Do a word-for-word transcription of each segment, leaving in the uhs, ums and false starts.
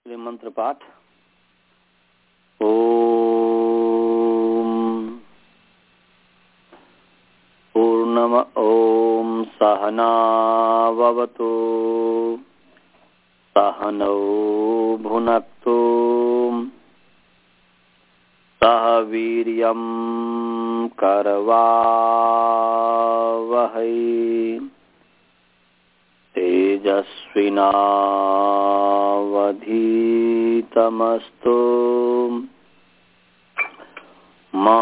श्री मंत्र पाठ। ओम पूर्णम ओम सहनाववतु सहनौ भुनक्तु सह वीर्यं करवावहै तेजस्विनावधीतमस्तु मा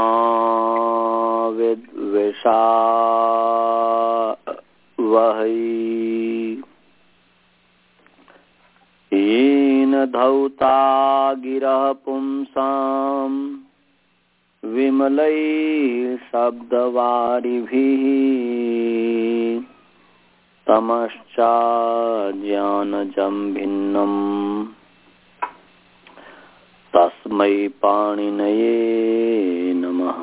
विद्विषावहै। येन धौता गिरः पुंसां विमलैः शब्दवारिभिः तमश्चाज्ञानजं भिन्नम् तस्मै पाणिनये नमः।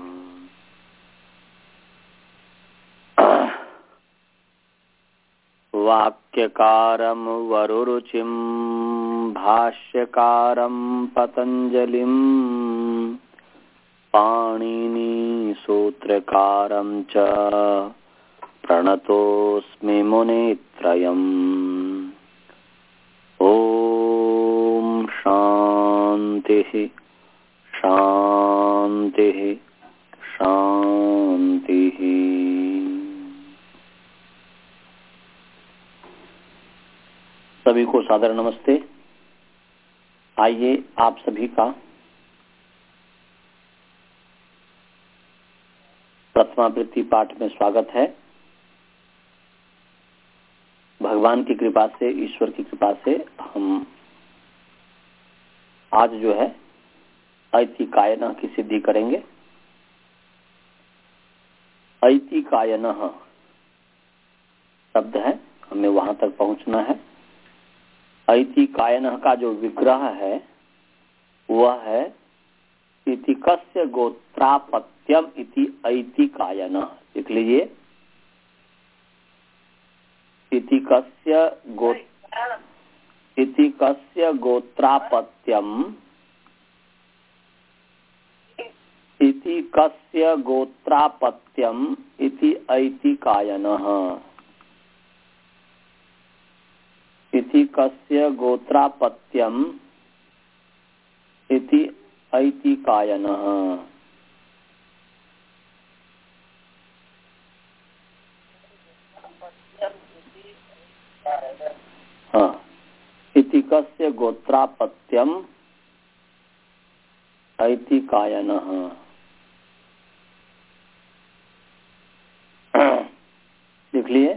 वाक्यकारं वरुरुचिं भाष्यकारं पतञ्जलिं पाणिनी सूत्रकारं च प्रणतोऽस्मि मुनित्रयम्। ओम शांतिः शांतिः शांतिः। सभी को सादर नमस्ते। आइए आप सभी का प्रथमावृत्ति पाठ में स्वागत है। भगवान की कृपा से, ईश्वर की कृपा से हम आज जो है ऐतिकायनः की सिद्धि करेंगे। ऐतिकायनः शब्द है, हमें वहां तक पहुंचना है। ऐतिकायनः का जो विग्रह है वह है इति कस्य गोत्रापत्यम इति ऐतिकायनः। लिख लीजिए, इति कस्य गो इति कस्य गोत्रापत्यम इति कस्य गोत्रापत्यम इति ऐतिकायनः। इति कस्य गोत्रापत्यम इति ऐतिकायनः। हाँ, इति कस्य गोत्रापत्यम ऐतिकायनः। लिख लिए,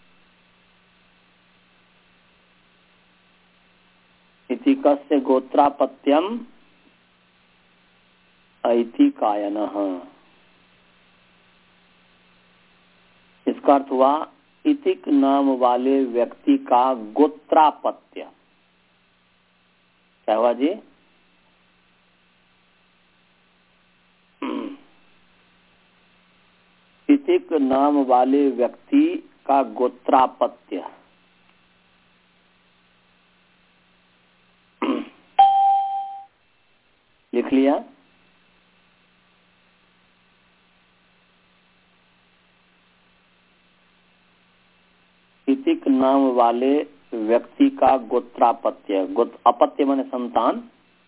इति कस्य गोत्रापत्यम ऐतिकायनः। इसका अर्थ हुआ इतिक नाम वाले व्यक्ति का गोत्रापत्य। क्या हुआ जी? इतिक नाम वाले व्यक्ति का गोत्रापत्य। लिख लिया। इतिक नाम वाले व्यक्ति का गोत्रापत्य। गोत्र अपत्य माने संतान,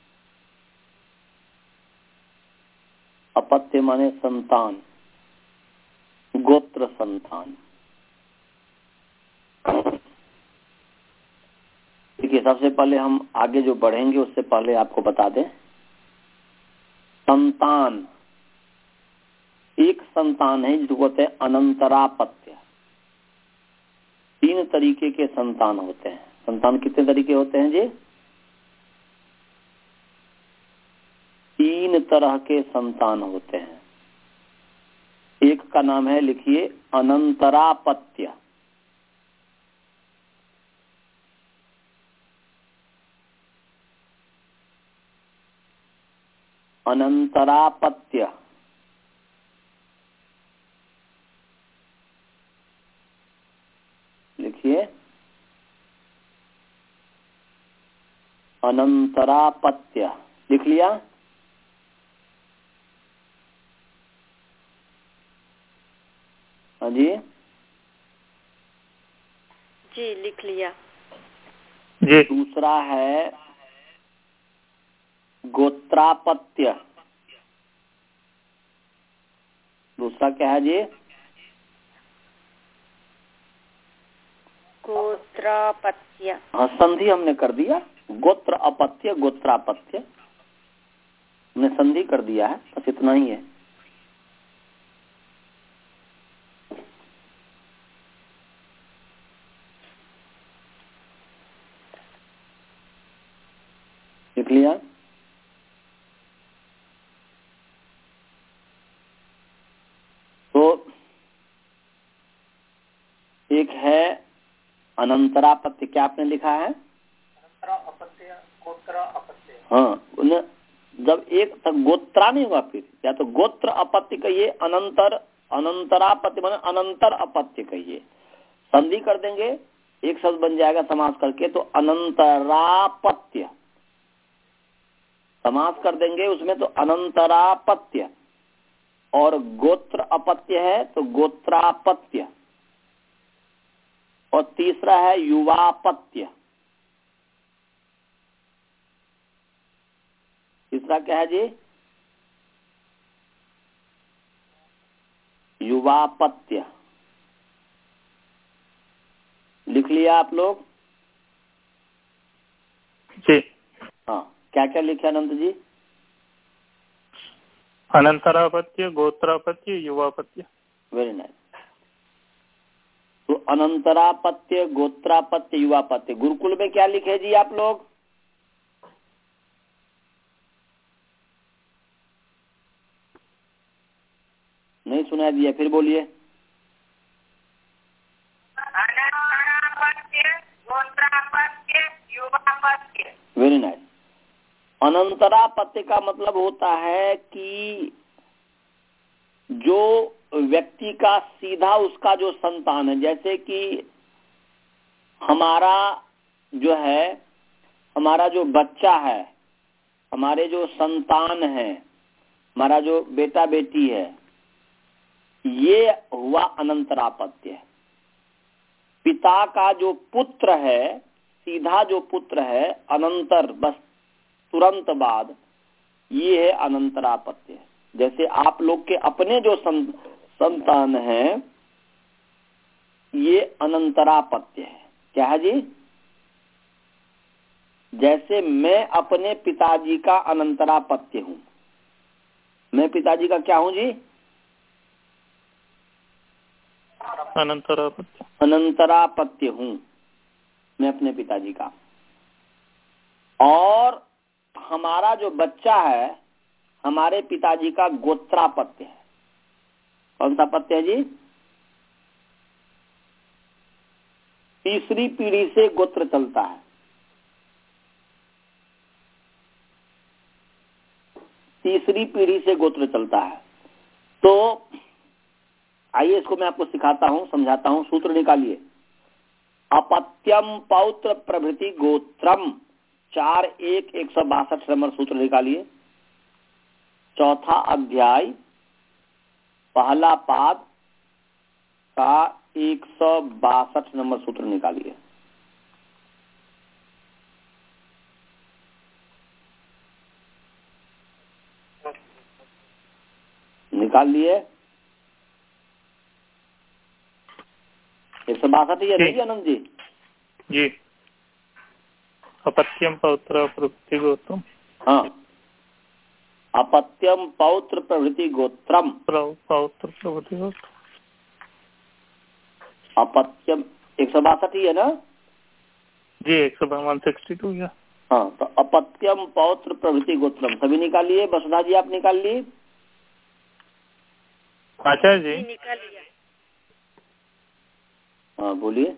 अपत्य माने संतान, गोत्र संतान। देखिए, सबसे पहले हम आगे जो बढ़ेंगे उससे पहले आपको बता दें, संतान, एक संतान है जिसको कहते हैं अनंतरापत्य। तीन तरीके के संतान होते हैं। संतान कितने तरीके होते हैं जी? तीन तरह के संतान होते हैं। एक का नाम है, लिखिए, अनंतरापत्य। अनंतरापत्य। लिखिए, अनंतरापत्य लिख लिया? हाँ जी जी लिख लिया जी। दूसरा है गोत्रापत्य। दूसरा क्या है जी? गोत्रापत्य। हाँ संधि हमने कर दिया, गोत्र अपत्य गोत्रापत्य हमने संधि कर दिया है, बस इतना ही है। लिख लिया? तो एक है अनंतरापत्य, क्या आपने लिखा है? अनंतरापत्य, गोत्रापत्य। हाँ उन्हें जब एक तक गोत्रा नहीं होगा, फिर या तो गोत्र अपत्य कहिए, अनंतर अनंतरापत्य माने अनंतर अपत्य कहिए। संधि कर देंगे, एक शब्द बन जाएगा समास करके, तो अनंतरापत्य। समास कर देंगे उसमें तो अनंतरापत्य, और गोत्र अपत्य है तो गोत्रापत्य, और तीसरा है युवापत्य। तीसरा क्या है जी? युवापत्य। लिख लिया आप लोग? जी। हाँ क्या क्या लिखे अनंत जी? अनंतरापत्य, गोत्रापत्य, युवापत्य। Very nice. तो अनंतरापत्य, गोत्रापत्य, युवापत्य, गुरुकुल में क्या लिखे जी आप लोग? नहीं सुना दिया, फिर बोलिए। अनंतरापत्य, गोत्रापत्य, युवापत्य। Very nice. अनंतरापत्य का मतलब होता है कि जो व्यक्ति का सीधा उसका जो संतान है, जैसे कि हमारा जो है, हमारा जो बच्चा है, हमारे जो संतान है, हमारा जो बेटा बेटी है, ये हुआ अनंतरापत्य। पिता का जो पुत्र है, सीधा जो पुत्र है, अनंतर बस तुरंत बाद, ये है अनंतरापत्य। जैसे आप लोग के अपने जो संतान हैं, ये अनंतरापत्य है। क्या है जी? जैसे मैं अपने पिताजी का अनंतरापत्य हूं। मैं पिताजी का क्या हूं जी? अनंतरापत्य। अनंतरापत्य हूं मैं अपने पिताजी का। और हमारा जो बच्चा है, हमारे पिताजी का गोत्रापत्य है। कौन सा पत्य है जी? तीसरी पीढ़ी से गोत्र चलता है। तीसरी पीढ़ी से गोत्र चलता है। तो आइए इसको मैं आपको सिखाता हूं, समझाता हूं। सूत्र निकालिए। अपत्यम पौत्र प्रभृति गोत्रम, चार एक एक सौ बासठ नंबर सूत्र निकालिए। चौथा अध्याय, पहला पाद का एक सौ बासठ नंबर सूत्र निकालिए। निकाल लिए? एक सौ बासठ ही है नहीं अनंत जी? जी। अपत्यम पौत्र प्रभृति गोत्रम। हाँ, अपत्यम पौत्र प्रभृति गोत्रम। पौत्र प्रभृति गोत्रम। अपत्यम एक सौ बासठ ही है ना जी? एक सौ वन सिक्सटी टू। हाँ, तो अपत्यम पौत्र प्रभृति गोत्रम सभी निकालिए। वसुधा जी आप निकाल लिए? आचार्य जी निकाल लिया। हाँ बोलिए।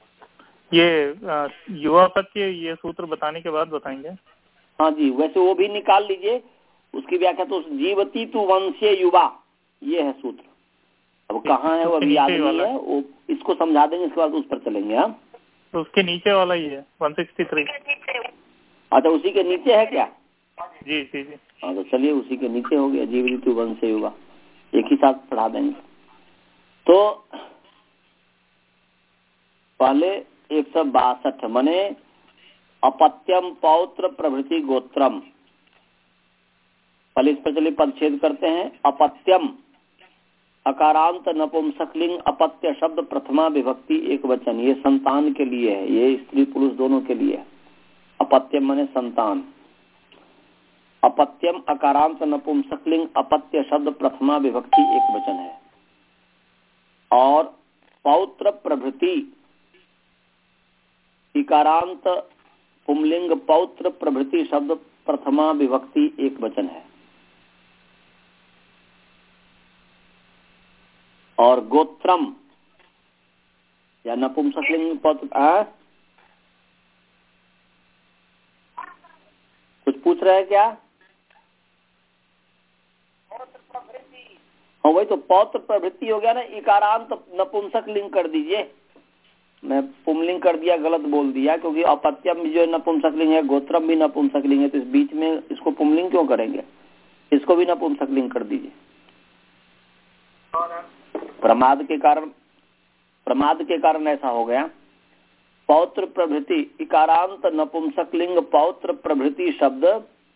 ये युवापत्य ये सूत्र बताने के बाद बताएंगे। हाँ जी, वैसे वो भी निकाल लीजिए, उसकी व्याख्या। तो जीवती तु वंशीय युवा, ये है सूत्र। अब कहाँ है वो अभी याद नहीं है, वो इसको समझा देंगे, इसके बाद उस पर चलेंगे। हम तो उसके नीचे वाला ही है वन सिक्सटी थ्री। अच्छा उसी के नीचे है क्या? जी जी जी। हाँ तो चलिए उसी के नीचे हो गया, जीव ऋतु वंश युवा, एक ही साथ पढ़ा देंगे। तो पहले एक सौ बासठ मने अपत्यम पौत्र प्रभृति गोत्रम। पहले इस पर चलिए पदच्छेद करते हैं। अपत्यम अकारांत नपुंसकलिंग अपत्य शब्द प्रथमा विभक्ति एक वचन, ये संतान के लिए है, ये स्त्री पुरुष दोनों के लिए है। अपत्यम माने संतान। अपत्यम अकारांत नपुंसकलिंग अपत्य शब्द प्रथमा विभक्ति एक वचन है। और पौत्र प्रभृति इकारांत पुंलिंग पौत्र प्रभृति शब्द प्रथमा विभक्ति एक वचन है। और गोत्रम या नपुंसकलिंग पौत्र आ? कुछ पूछ रहे हैं क्या? हाँ वही तो पौत्र प्रभृति हो गया ना, इकारांत नपुंसक लिंग कर दीजिए। मैं पुंलिंग कर दिया, गलत बोल दिया, क्योंकि अपत्यम जो नपुंसक लिंग है, गोत्रम भी नपुंसक लिंग है, तो इस बीच में इसको पुंलिंग क्यों करेंगे? इसको भी नपुंसक लिंग कर दीजिए। प्रमाद के कारण प्रमाद के कारण ऐसा हो गया। पौत्र प्रभृति इकारांत नपुंसक लिंग पौत्र प्रभृति शब्द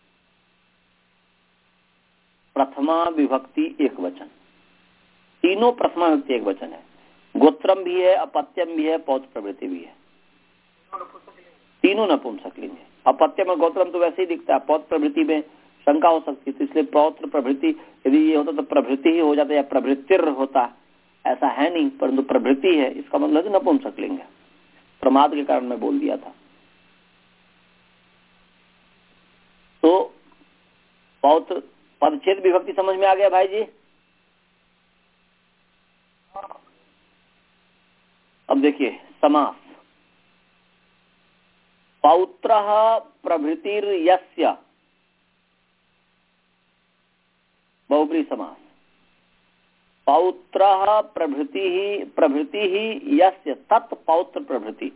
प्रथमा विभक्ति एक वचन, तीनों प्रथमा विभक्ति एक वचन है। गोत्रम भी है, अपत्यम भी है, पौत्र प्रभृति भी है, तीनों नपुंसक लिंग है। अपत्यम और गोत्रम तो वैसे ही दिखता है, पौत्र प्रभृति में शंका हो सकती है, तो इसलिए पौत्र प्रभृति यदि ये होता तो प्रभृति ही हो जाता या प्रभृतिर होता, ऐसा है नहीं, परंतु प्रभृति है, इसका मतलब नपुंसक लिंग है। प्रमाद के कारण मैं बोल दिया था। तो पौत्र पदच्छेद विभक्ति समझ में आ गया भाई जी? अब देखिए समास। पौत्रः प्रभृतिर्यस्य, बहुब्री समास। पौत्रः प्रभृति प्रभृति ही यस्य तत् पौत्र प्रभृति।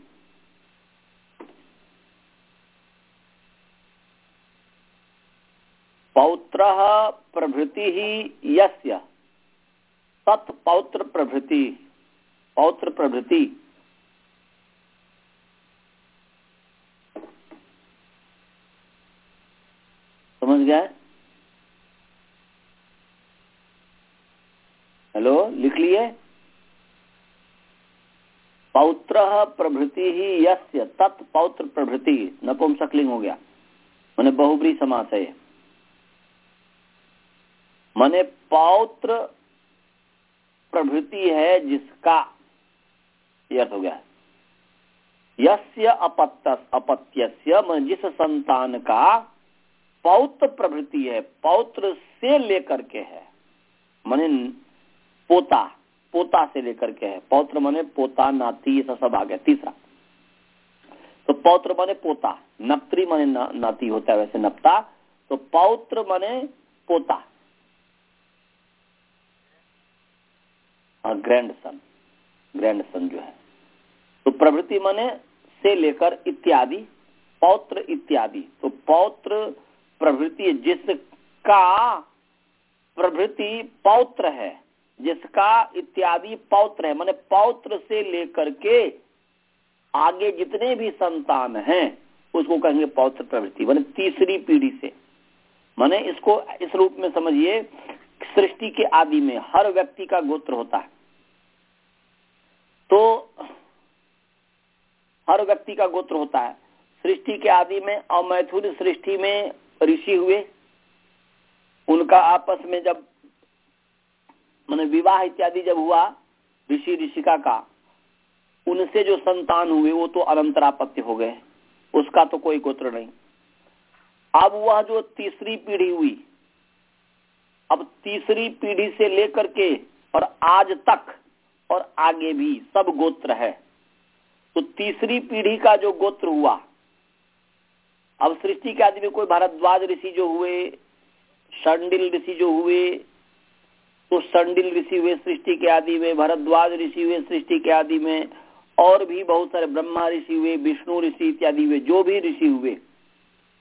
पौत्रः प्रभृति ही यस्य तत् पौत्र प्रभृति। पौत्र प्रभृति समझ गए? हेलो, लिख लिए? पौत्रः प्रभृति ही यस्य तत् पौत्र प्रभृति, नपुंसकलिंग हो गया, माने बहुब्री समास है। माने पौत्र प्रभृति है जिसका, ये अर्थ हो गया। यस्य अपत्य अपत्यस्य, माने जिस संतान का पौत्र प्रभृति है, पौत्र से लेकर के है, माने पोता, पोता से लेकर के है। पौत्र माने पोता, नाती, ये सब आ गया। तीसरा तो पौत्र माने पोता, नप्त्री माने ना, नाती होता है वैसे नप्ता, तो पौत्र माने पोता, ग्रैंड सन, ग्रैंड सन जो है। तो प्रभृति माने से लेकर इत्यादि, पौत्र इत्यादि। तो पौत्र प्रभृति जिसका प्रभृति पौत्र है, जिसका इत्यादि पौत्र है, माने पौत्र से लेकर के आगे जितने भी संतान हैं उसको कहेंगे पौत्र प्रभृति, माने तीसरी पीढ़ी से। माने इसको इस रूप में समझिए, सृष्टि के आदि में हर व्यक्ति का गोत्र होता है, तो हर व्यक्ति का गोत्र होता है। सृष्टि के आदि में अमैथुन सृष्टि में ऋषि हुए, उनका आपस में जब माने विवाह इत्यादि जब हुआ ऋषि ऋषिका का, उनसे जो संतान हुए वो तो अनंतरापत्य हो गए, उसका तो कोई गोत्र नहीं। अब वह जो तीसरी पीढ़ी हुई, अब तीसरी पीढ़ी से लेकर के और आज तक और आगे भी सब गोत्र है। तो तीसरी पीढ़ी का जो गोत्र हुआ, अब सृष्टि के आदि में कोई भारद्वाज ऋषि जो हुए, शंडिल ऋषि जो हुए, तो शंडिल ऋषि हुए सृष्टि के आदि में, भरद्वाज ऋषि हुए सृष्टि के आदि में, और भी बहुत सारे ब्रह्मा ऋषि हुए, विष्णु ऋषि इत्यादि हुए, जो भी ऋषि हुए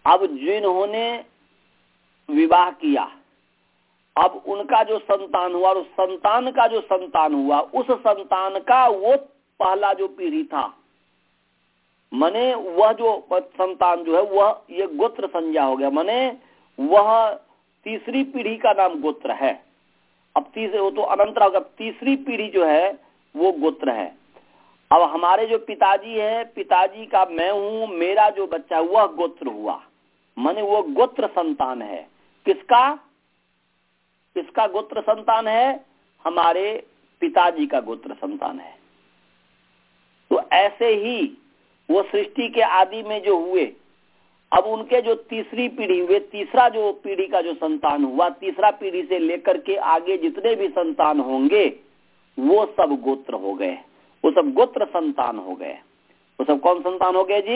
अब जिन्होंने विवाह किया, अब उनका जो संतान हुआ और उस संतान का जो संतान हुआ, उस संतान का वो पहला जो पीढ़ी था, माने वह जो संतान जो है वह ये गोत्र संज्ञा हो गया, माने वह तीसरी पीढ़ी का नाम गोत्र है। अब तीसरे वो तो अनंतर होगा, तीसरी पीढ़ी जो है वो गोत्र है। अब हमारे जो पिताजी है, पिताजी का मैं हूं, मेरा जो बच्चा वह गोत्र हुआ, माने वो गोत्र संतान है। किसका किसका गोत्र संतान है? हमारे पिताजी का गोत्र संतान है। तो ऐसे ही वो सृष्टि के आदि में जो हुए, अब उनके जो तीसरी पीढ़ी हुए, तीसरा जो पीढ़ी का जो संतान हुआ, तीसरा पीढ़ी से लेकर के आगे जितने भी संतान होंगे वो सब गोत्र हो गए, वो सब गोत्र संतान हो गए। वो सब कौन संतान हो गए जी?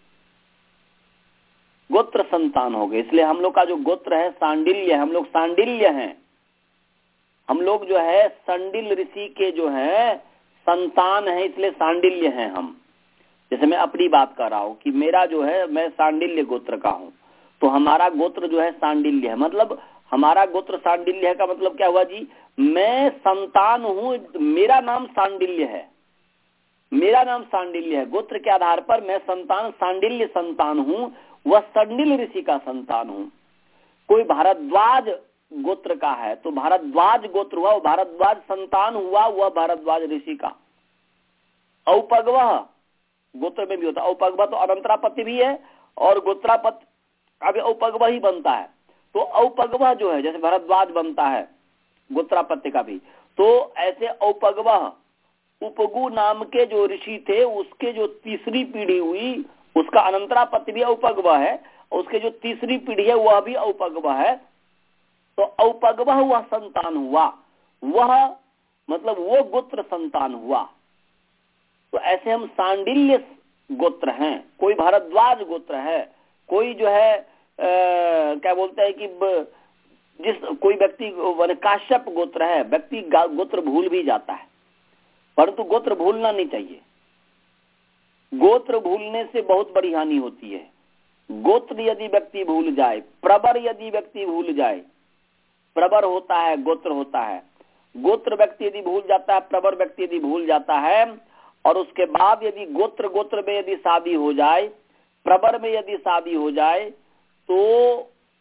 गोत्र संतान हो गए। इसलिए हम लोग का जो गोत्र है सांडिल्य, हम लोग सांडिल्य हैं। हम लोग जो है संडिल ऋषि के जो है संतान है, इसलिए सांडिल्य हैं हम। जैसे मैं अपनी बात कर रहा हूं कि मेरा जो है मैं सांडिल्य गोत्र का हूं, तो हमारा गोत्र जो है सांडिल्य है। मतलब हमारा गोत्र सांडिल्य है का मतलब क्या हुआ जी? मैं संतान हूं, मेरा नाम सांडिल्य है, मेरा नाम सांडिल्य है। गोत्र के आधार पर मैं संतान सांडिल्य संतान हूं, वह संडिल ऋषि का संतान हूं। कोई भारद्वाज गोत्र का है तो भारद्वाज गोत्र हुआ, वो भारद्वाज संतान हुआ, वह भारद्वाज ऋषि का। औपगवह गोत्र में भी होता है। औपगवह तो अनंतरापत्ति भी है और गोत्रापत्ति अभी औपगवह ही बनता है। तो औपगवह जो है जैसे भारद्वाज बनता है गोत्रापत्ति का भी, तो ऐसे औपगवह उपगु नाम के जो ऋषि थे उसके जो तीसरी पीढ़ी हुई उसका अनंतरापत्ति भी औपगवह है, उसके जो तीसरी पीढ़ी है वह भी औपगवह है। तो औपगवह वह संतान हुआ, वह मतलब वो गोत्र संतान हुआ। तो ऐसे हम सांडिल्य गोत्र हैं, कोई भारद्वाज गोत्र है, कोई जो है आ, क्या बोलते हैं कि जिस कोई व्यक्ति काश्यप गोत्र है, व्यक्ति गोत्र भूल भी जाता है, परंतु गोत्र भूलना नहीं चाहिए। गोत्र भूलने से बहुत बड़ी हानि होती है। गोत्र यदि व्यक्ति भूल जाए, प्रवर यदि व्यक्ति भूल जाए, प्रवर होता है गोत्र होता है, गोत्र व्यक्ति यदि भूल जाता है, प्रवर व्यक्ति यदि भूल जाता है, और उसके बाद यदि गोत्र गोत्र में यदि शादी हो जाए, प्रवर में यदि शादी हो जाए, तो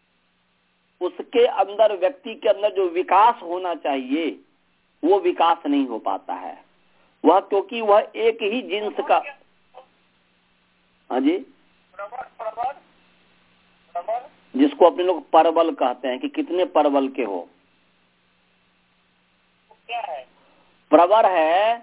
उसके अंदर व्यक्ति के अंदर जो विकास होना चाहिए वो विकास नहीं हो पाता है। वह क्योंकि वह एक ही जिन्स का। हाँ जी, प्रवर प्रवर प्रवर जिसको अपने लोग परवल कहते हैं कि कितने परवल के हो। क्या है? प्रवर है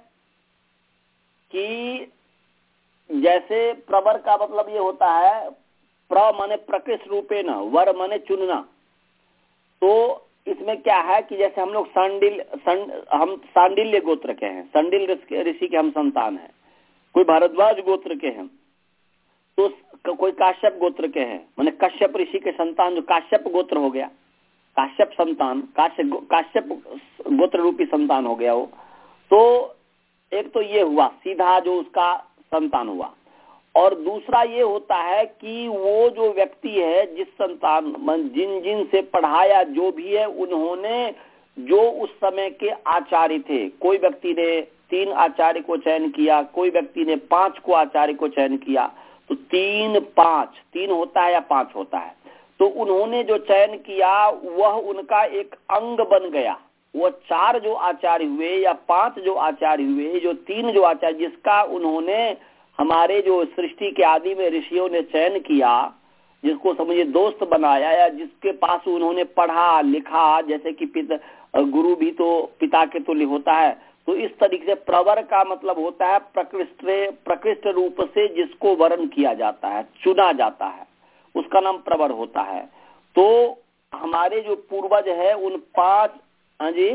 कि जैसे प्रवर का मतलब ये होता है, प्र माने प्रकृष्ट रूपे न, वर माने चुनना। तो इसमें क्या है कि जैसे हम लोग सांडिल संड, हम सांडिल्य गोत्र के हैं, सांडिल ऋषि के हम संतान हैं, कोई भारद्वाज गोत्र के हैं, तो कोई काश्यप गोत्र के हैं, माने कश्यप ऋषि के संतान जो काश्यप गोत्र हो गया, काश्यप संतान, काश्यप काश्यप गोत्र रूपी संतान हो गया वो। तो एक तो ये हुआ सीधा जो उसका संतान हुआ, और दूसरा ये होता है कि वो जो व्यक्ति है जिस संतान जिन जिन से पढ़ाया जो भी है, उन्होंने जो उस समय के आचार्य थे, कोई व्यक्ति ने तीन आचार्य को चयन किया, कोई व्यक्ति ने पांच को आचार्य को चयन किया, तो तीन पांच, तीन होता है या पांच होता है, तो उन्होंने जो चयन किया वह उनका एक अंग बन गया। वो चार जो आचार्य हुए या पांच जो आचार्य हुए, जो तीन जो आचार्य जिसका उन्होंने हमारे जो सृष्टि के आदि में ऋषियों ने चयन किया, जिसको समझिए दोस्त बनाया या जिसके पास उन्होंने पढ़ा लिखा, जैसे कि पिता गुरु भी तो पिता के तुल्य होता है, तो इस तरीके से प्रवर का मतलब होता है प्रकृष्ट प्रकृष्ट रूप से जिसको वर्ण किया जाता है, चुना जाता है, उसका नाम प्रवर होता है। तो हमारे जो पूर्वज है उन पांच, हाँ जी,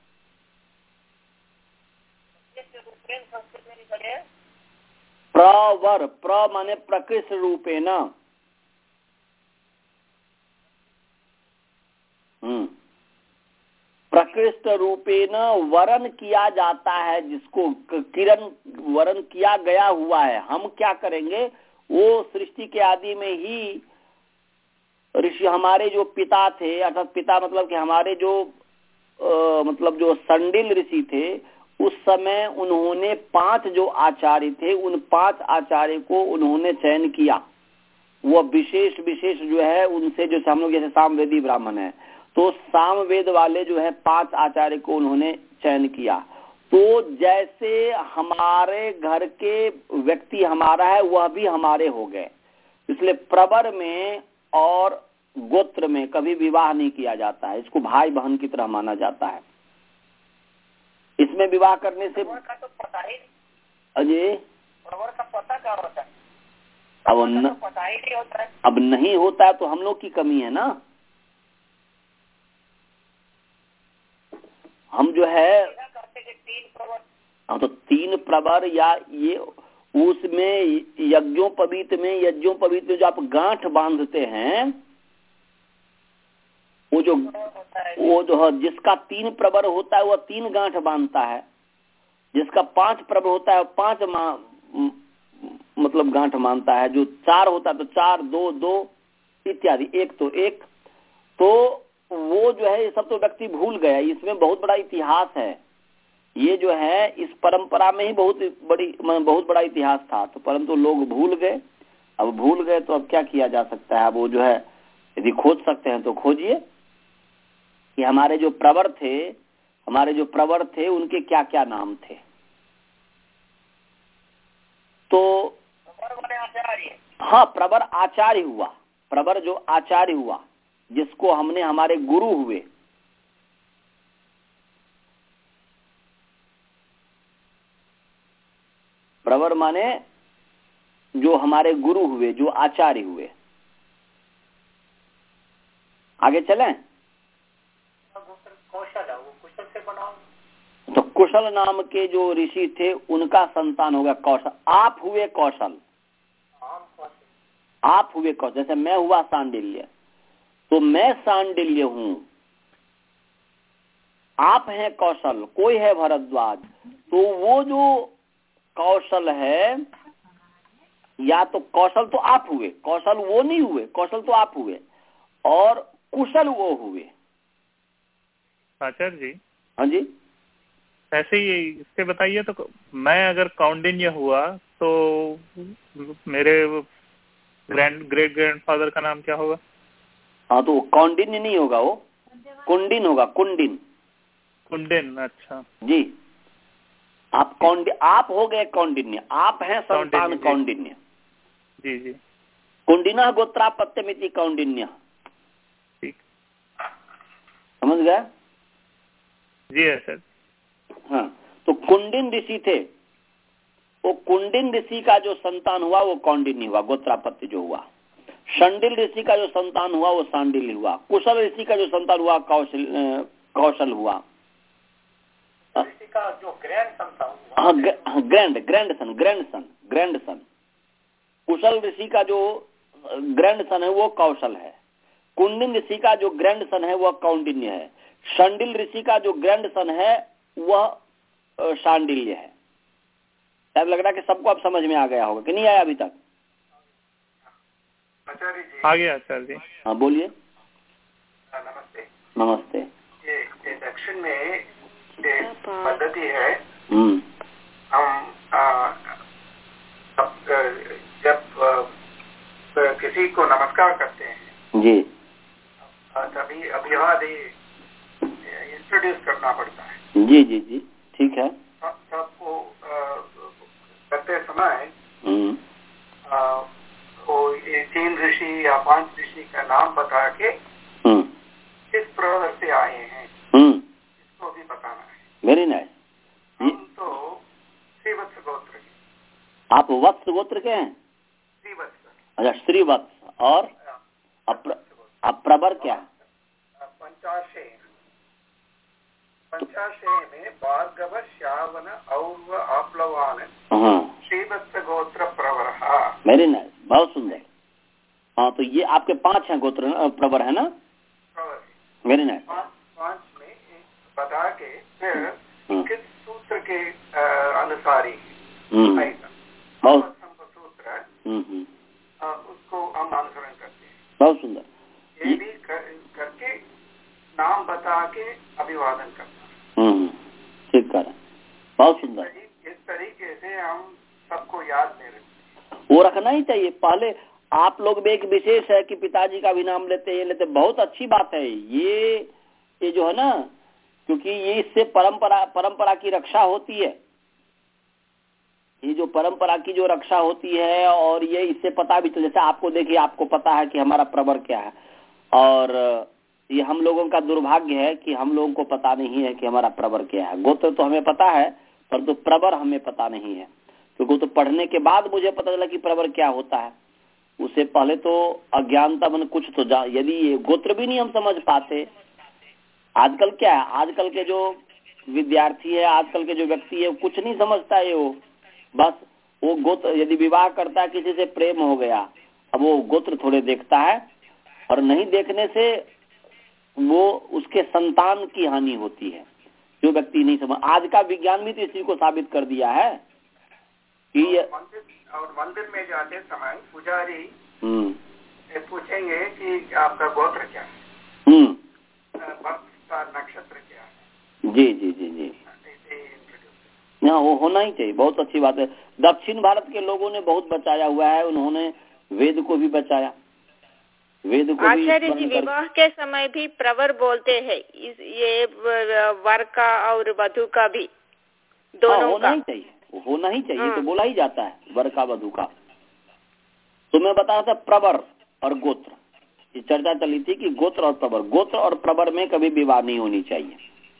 प्रवर, प्र माने प्रकृष्ट रूपेण, हम्म प्रकृष्ट रूपेण वरण किया जाता है, जिसको किरण वरण किया गया हुआ है। हम क्या करेंगे, वो सृष्टि के आदि में ही ऋषि हमारे जो पिता थे, अर्थात पिता मतलब कि हमारे जो आ, मतलब जो संडिल ऋषि थे, उस समय उन्होंने पांच जो आचार्य थे, उन पांच आचार्य को उन्होंने चयन किया। वो विशेष विशेष जो है उनसे, जो हम लोग जैसे सामवेदी ब्राह्मण है, तो सामवेद वाले जो है पांच आचार्य को उन्होंने चयन किया। तो जैसे हमारे घर के व्यक्ति हमारा है, वह भी हमारे हो गए। इसलिए प्रवर में और गोत्र में कभी विवाह नहीं किया जाता है, इसको भाई बहन की तरह माना जाता है। इसमें विवाह करने से का तो पता ही अजय प्रवर का पता क्या होता है? अब प्रवर न, का तो पता ही नहीं होता है। अब नहीं होता है तो हम लोग की कमी है ना। हम जो है कहते कि तीन प्रवर, हाँ तो तीन प्रवर या ये उसमें यज्ञोपवीत में यज्ञोपवीत में जो आप गांठ बांधते हैं, वो जो वो जो जिसका तीन प्रवर होता है वह तीन गांठ बांधता है, जिसका पांच प्रवर होता है पांच मतलब गांठ मानता है, जो चार होता है तो चार, दो दो इत्यादि, एक तो एक। तो वो जो है ये सब तो व्यक्ति भूल गया। इसमें बहुत बड़ा इतिहास है, ये जो है इस परंपरा में ही बहुत बड़ी बहुत बड़ा इतिहास था, तो परंतु लोग भूल गए। अब भूल गए तो अब क्या किया जा सकता है। अब वो जो है यदि खोज सकते हैं तो खोजिए कि हमारे जो प्रवर थे हमारे जो प्रवर थे उनके क्या क्या नाम थे। तो प्रवर वाले आचार्य, हाँ, प्रवर आचार्य हुआ, प्रवर जो आचार्य हुआ, जिसको हमने हमारे गुरु हुए। प्रवर माने जो हमारे गुरु हुए, जो आचार्य हुए। आगे चलें कौशल है, वो कुशल से बनाओ। तो कुशल नाम के जो ऋषि थे उनका संतान हो गया कौशल। आप हुए कौशल, आप हुए कौशल। जैसे मैं हुआ सांडिल्य, तो मैं सांडिल्य हूं, आप हैं कौशल, कोई है भरद्वाज। तो वो जो कौशल है, या तो कौशल तो आप हुए, कौशल वो नहीं हुए, कौशल तो आप हुए, और कुशल वो हुए। आचार्य जी, हाँ जी, ऐसे ही इससे बताइए। तो मैं अगर कौंडिन्य हुआ तो मेरे ग्रैंड ग्रेट ग्रैंडफादर का नाम क्या होगा? हाँ तो कौंडिन्य नहीं होगा, वो कुंडिन होगा, कुंडिन। कुंडिन, अच्छा जी, आप कौंड आप हो गए कौंडिन्य, आप हैं संतान कौंडिन्य। जी जी, कुंडिना गोत्रापत्यमिति कौंडिन्य। ठीक, समझ गए? जी है सर। हाँ, तो कुंडिन ऋषि थे, वो कुंडिन ऋषि का जो संतान हुआ वो कौंडिन्य हुआ, गोत्रापत्य जो हुआ। शांडिल ऋषि का जो संतान हुआ वो सांडिल हुआ। कुशल ऋषि का जो संतान हुआ कौशल कौशल हुआ। ऋषि का जो ग्रैंड सन था, हाँ, grand grandson grandson grandson Kushal ऋषि का जो ग्रैंड सन है वो कौशल है। कुंडिन ऋषि का जो ग्रैंड सन है वह कौंडिन्य है। शांडिल ऋषि का जो ग्रैंड सन है वह शांडिल्य है। शायद लग रहा है कि सबको अब समझ में आ गया होगा कि नहीं आया अभी तक? आचार्य जी आ गया आचार्य जी। हाँ बोलिए। नमस्ते। नमस्ते। ये, ये दक्षिण में एक पद्धति है, हम्म हम आ, अब, जब आ, किसी को नमस्कार करते हैं जी, तभी अभिवादी इंट्रोड्यूस करना पड़ता है। जी जी जी, ठीक है। सबको करते समय हम्म वो ये तीन ऋषि या पांच ऋषि का नाम बता के हम्म किस प्रवर से आए हैं हम्म इसको भी बताना है। Very nice. हम तो श्रीवत्स गोत्र के। आप वत्स गोत्र के हैं? श्रीवत्स। अच्छा, श्रीवत्स। और अप्र, अप्रवर क्या? पंचाशे पंचाशे में भार्गव श्यावन और्व आप्लवान श्रीवत्स गोत्र प्रवर। वेरी नाइस, बहुत सुंदर। हाँ, तो ये आपके पांच हैं गोत्र प्रवर है ना? Very nice. पांच में बता के फिर किस सूत्र के अनुसारी बहुत सूत्र हम्म उसको हम अनुसरण करते हैं। बहुत सुंदर। ये भी कर, करके नाम बता के अभिवादन करना। हम्म ठीक कर, बहुत सुंदर। इस तरीके से हम सबको याद में रखें, वो रखना ही चाहिए। पहले आप लोग में एक विशेष है कि पिताजी का भी नाम लेते ये लेते, बहुत अच्छी बात है ये ये जो है ना, क्योंकि ये इससे परंपरा परंपरा की रक्षा होती है। ये जो परंपरा की जो रक्षा होती है, और ये इससे पता भी, तो जैसे आपको देखिए, आपको पता है कि हमारा प्रवर क्या है, और ये हम लोगों का दुर्भाग्य है कि हम लोगों को पता नहीं है कि हमारा प्रवर क्या है। गोत्र तो हमें पता है, परंतु तो प्रवर हमें पता नहीं है, क्योंकि तो पढ़ने के बाद मुझे पता चला कि प्रवर क्या होता है। उससे पहले तो अज्ञानता मन कुछ तो जा, यदि ये गोत्र भी नहीं हम समझ पाते। आजकल क्या है, आजकल के जो विद्यार्थी है, आजकल के जो व्यक्ति है, कुछ नहीं समझता है। वो बस वो गोत्र, यदि विवाह करता है, किसी से प्रेम हो गया, अब वो गोत्र थोड़े देखता है, और नहीं देखने से वो उसके संतान की हानि होती है। जो व्यक्ति नहीं समझ, आज का विज्ञान भी तो इसी को साबित कर दिया है कि और मंदिर, और मंदिर में जाते समय पुजारी पूछेंगे कि आपका गोत्र क्या है, वक्त का नक्षत्र क्या है। जी जी जी जी हाँ, वो होना ही चाहिए। बहुत अच्छी बात है। दक्षिण भारत के लोगों ने बहुत बचाया हुआ है, उन्होंने वेद को भी बचाया, वेद को भी। आचार्य जी, विवाह के समय भी प्रवर बोलते हैं, ये वर का और वधु का भी, दोनों हाँ, होना का ही चाहिए, होना ही चाहिए। हाँ। तो बोला ही जाता है वर का वधु का। तो मैं बता रहा था प्रवर और गोत्र, ये चर्चा चली थी कि गोत्र और प्रवर, गोत्र और प्रवर में कभी विवाह नहीं होनी चाहिए।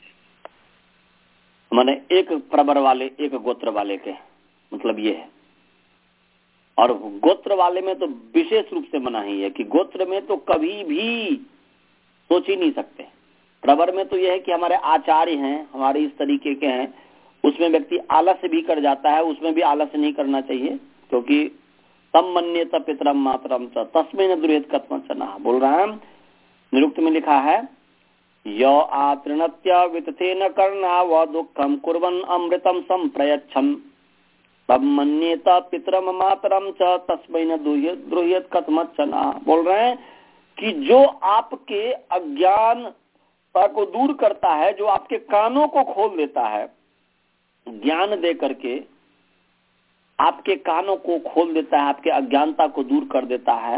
माने एक प्रवर वाले एक गोत्र वाले के मतलब ये है, और गोत्र वाले में तो विशेष रूप से मना ही है कि गोत्र में तो कभी भी सोच ही नहीं सकते। प्रवर में तो यह है कि हमारे आचार्य हैं, हमारे इस तरीके के हैं, उसमें व्यक्ति आलस्य भी कर जाता है, उसमें भी आलस्य नहीं करना चाहिए, क्योंकि तम मन्येत पितरम मातरम च तस्मै न दुर्येत कथमचना। बोल रहा है, निरुक्त में लिखा है, यो आतृणत्य वितथे न करना व दुखम कुर्वन् अमृतम संप्रयच्छन् तब मन्येत पितरम मातरम च तस्मै न दुर्येत कथमचना। बोल रहे हैं कि जो आपके अज्ञान को दूर करता है, जो आपके कानों को खोल देता है, ज्ञान दे करके आपके कानों को खोल देता है, आपके अज्ञानता को दूर कर देता है,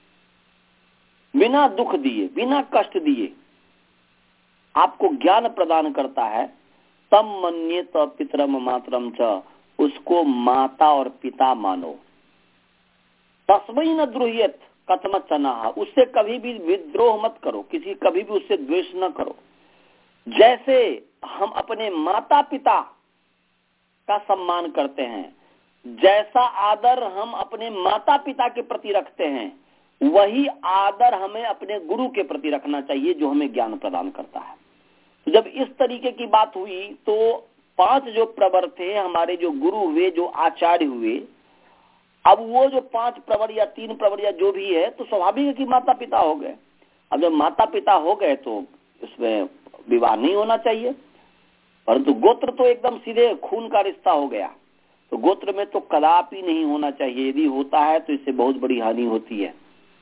बिना दुख दिए, बिना कष्ट दिए आपको ज्ञान प्रदान करता है। तम मन्येत पितरम मातरम च, उसको माता और पिता मानो। तस्मै न द्रोहियत कथमचना, उससे कभी भी विद्रोह मत करो, किसी कभी भी उससे द्वेष न करो। जैसे हम अपने माता पिता का सम्मान करते हैं, जैसा आदर हम अपने माता पिता के प्रति रखते हैं, वही आदर हमें अपने गुरु के प्रति रखना चाहिए, जो हमें ज्ञान प्रदान करता है। तो जब इस तरीके की बात हुई, तो पांच जो प्रवर थे, हमारे जो गुरु हुए, जो आचार्य हुए, अब वो जो पांच प्रवर या तीन प्रवर या जो भी है, तो स्वाभाविक है कि माता पिता हो गए। अब जब माता पिता हो गए तो उसमें विवाह नहीं होना चाहिए, परंतु गोत्र तो एकदम सीधे खून का रिश्ता हो गया, तो गोत्र में तो कदापि नहीं होना चाहिए। यदि होता है तो इससे बहुत बड़ी हानि होती है,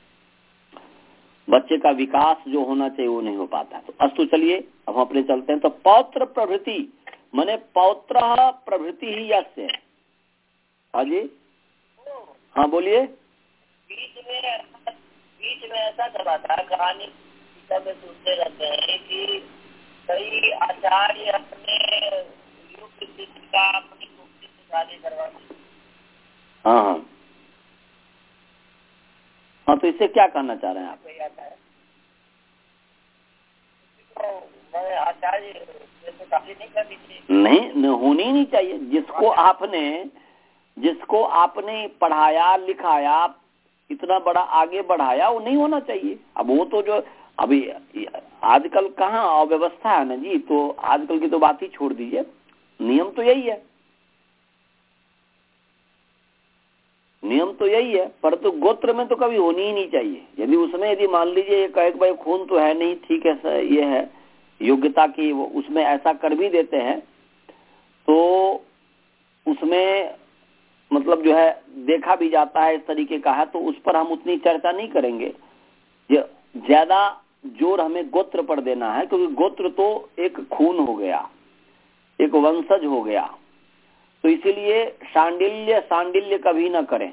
बच्चे का विकास जो होना चाहिए वो नहीं हो पाता। तो अस्तु, चलिए अब हम अपने चलते हैं। तो पौत्र प्रभृति माने पौत्र प्रभृति ही यस्य। हाँ जी, हाँ बोलिए। बीच में बीच में ऐसा चला था, कहानी में सुनते रहते हैं कि कई आचार्य अपने युग का अपनी मुक्ति से शादी करवाते। हाँ हाँ हाँ, तो इससे क्या कहना चाह रहे हैं आप? तो आचार्य जैसे शादी नहीं करनी चाहिए, नहीं, नहीं होनी ही नहीं चाहिए। जिसको आपने जिसको आपने पढ़ाया लिखाया, इतना बड़ा आगे बढ़ाया, वो नहीं होना चाहिए। अब वो तो जो अभी आजकल कहाँ अव्यवस्था है ना जी, तो आजकल की तो बात ही छोड़ दीजिए, नियम तो यही है, नियम तो यही है। परंतु तो गोत्र में तो कभी होनी ही नहीं चाहिए। यदि उसमें यदि मान लीजिए ये कहे कि भाई खून तो है नहीं, ठीक है सर, ये है योग्यता की, वो उसमें ऐसा कर भी देते हैं, तो उसमें मतलब जो है देखा भी जाता है इस तरीके का है, तो उस पर हम उतनी चर्चा नहीं करेंगे। ज्यादा जोर हमें गोत्र पर देना है, क्योंकि गोत्र तो एक खून हो गया, एक वंशज हो गया। तो इसीलिए सांडिल्य सांडिल्य कभी ना करें।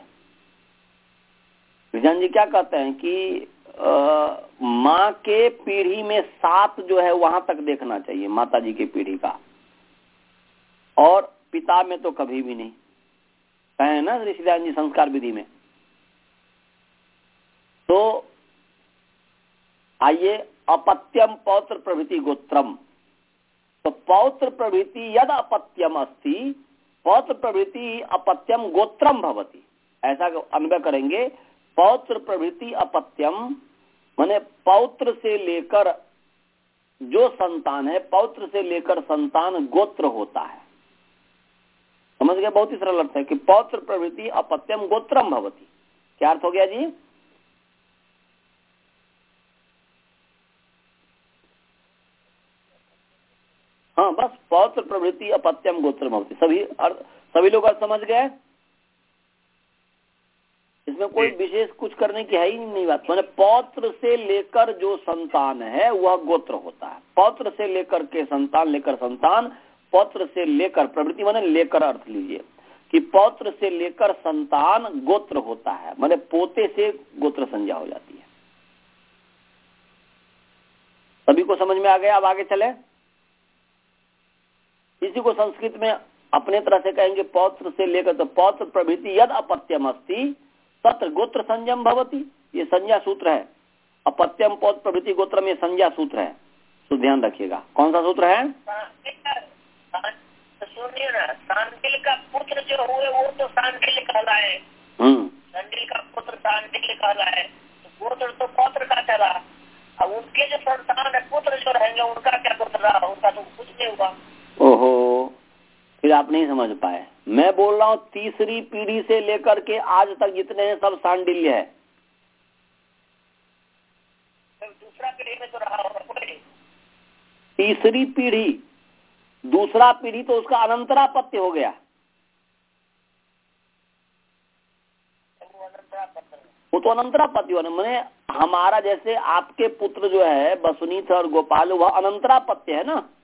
विजन जी क्या कहते हैं कि माँ के पीढ़ी में सात जो है वहां तक देखना चाहिए, माता जी की पीढ़ी का, और पिता में तो कभी भी नहीं कहे ना ऋषिदान जी संस्कार विधि में। तो आइए, अपत्यम पौत्र प्रभृति गोत्रम। तो पौत्र प्रभृति यद अपत्यम अस्ति पौत्र प्रभृति अपत्यम गोत्रम भवति, ऐसा अन्वय करेंगे। पौत्र प्रभृति अपत्यम माने पौत्र से लेकर जो संतान है, पौत्र से लेकर संतान गोत्र होता है। समझ गए? बहुत ही सरल अर्थ है कि पौत्र प्रभृति अपत्यम गोत्रम भवति। क्या अर्थ हो गया जी? हाँ, बस पौत्र प्रभृति अपत्यम गोत्रम भवति। सभी अर्थ, सभी लोग अर्थ समझ गए? इसमें कोई विशेष कुछ करने की है ही नहीं बात। मैंने पौत्र से लेकर जो संतान है वह गोत्र होता है। पौत्र से लेकर के संतान, लेकर संतान, पौत्र से लेकर, प्रवृत्ति माने लेकर अर्थ लीजिए कि पौत्र से लेकर संतान गोत्र होता है, माने पोते से गोत्र संज्ञा हो जाती है। सभी को समझ में आ गया? अब आगे चले। इसी को संस्कृत में अपने तरह से कहेंगे पौत्र से लेकर, तो पौत्र प्रभृति यद अपत्यम अस्ति तत्र गोत्र संजम भवति। ये संज्ञा सूत्र है। अपत्यम पौत्र प्रभृति गोत्र में संज्ञा सूत्र है, तो ध्यान रखिएगा। कौन सा सूत्र है? सुनिए ना, सांडिल का पुत्र जो हुए वो तो सांडिल कहलाए। हम्म सांडिल का पुत्र सांडिल कहलाए, तो गोत्र तो पौत्र का चला। अब उनके जो संतान है, पुत्र जो रहेंगे, उनका क्या गोत्र रहा? उनका तो कुछ नहीं हुआ। ओहो, फिर आप नहीं समझ पाए। मैं बोल रहा हूँ तीसरी पीढ़ी से लेकर के आज तक जितने हैं सब सांडिल्य है। दूसरा पीढ़ी में तो रहा होगा कोई। तीसरी पीढ़ी, दूसरा पीढ़ी तो उसका अनंतरापत्य हो गया। वो तो अनंतरापत्य होने मैंने हमारा, जैसे आपके पुत्र जो है बसुनीत और गोपाल, वह अनंतरापत्य है ना,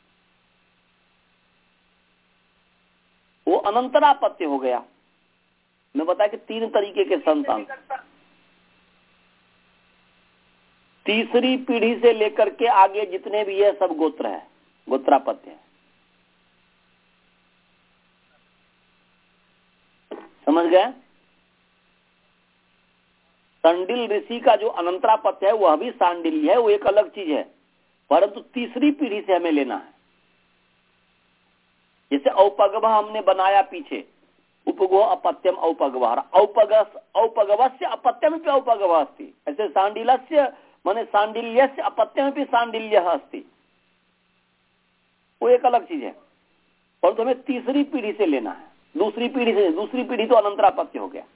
वो अनंतरापत्य हो गया। मैं बताया कि तीन तरीके के संतान, तीसरी पीढ़ी से लेकर के आगे जितने भी है सब गोत्र है, गोत्रापत्य है। समझ गए? सांडिल ऋषि का जो अनंतरापत्य है वह भी सांडिल्य है, वो एक अलग चीज है, परंतु तीसरी पीढ़ी से हमें लेना है। जैसे औपगव हमने बनाया पीछे, उपगो अपत्यम औपगवः, औपगस औपगवस्य अपत्यम भी औपगवः अस्ति। ऐसे सांडिल्यस्य माने सांडिल्यस्य अपत्यम भी सांडिल्यः अस्ति, वो एक अलग चीज है, परंतु हमें तीसरी पीढ़ी से लेना है, दूसरी पीढ़ी से। दूसरी पीढ़ी तो अनंतरापत्य हो गया।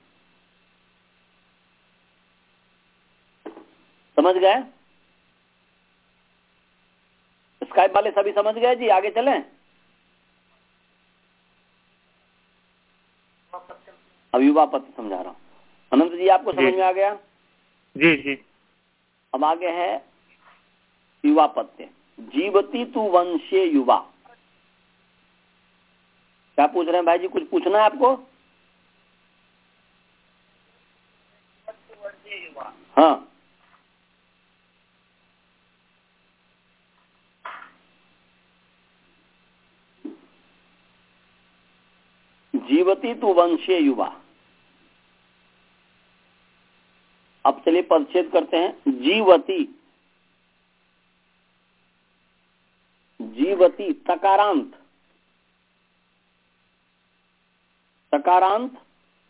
समझ गए? स्काइप वाले सभी समझ गए जी? आगे चलें। अब युवा पत्र समझा रहा हूँ। अनंत जी आपको समझ में आ गया? जी जी। अब आगे है युवा पत्य। जीवती तु वंशे युवा। क्या पूछ रहे हैं भाई जी? कुछ पूछना है आपको? हाँ, जीवती तु वंशे युवा। अब चलिए परिच्छेद करते हैं। जीवती, जीवती तकारांत, तकारांत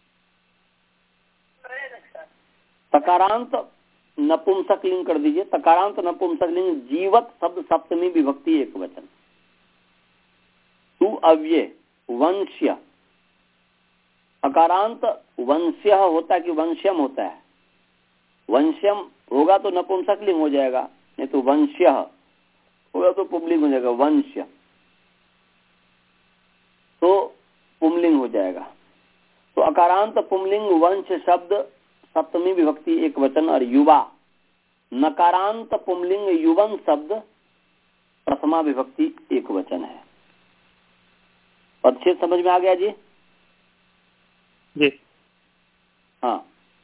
तकारांत नपुंसक लिंग कर दीजिए। तकारांत नपुंसक लिंग जीवत शब्द सप्तमी विभक्ति एक वचन। तु अव्यय वंश्य, अकारांत वंश्य होता है कि वंश्यम होता है? वंश्यम होगा तो नपुंसक लिंग हो जाएगा, नहीं तो वंश्य होगा तो पुंलिंग हो जाएगा। वंश्य तो पुंलिंग हो जाएगा। तो अकारांत पुंलिंग वंश शब्द सप्तमी विभक्ति एक वचन, और युवा नकारांत पुंलिंग युवन शब्द प्रथमा विभक्ति एक वचन है। पदच्छेद समझ में आ गया जी? जी हाँ,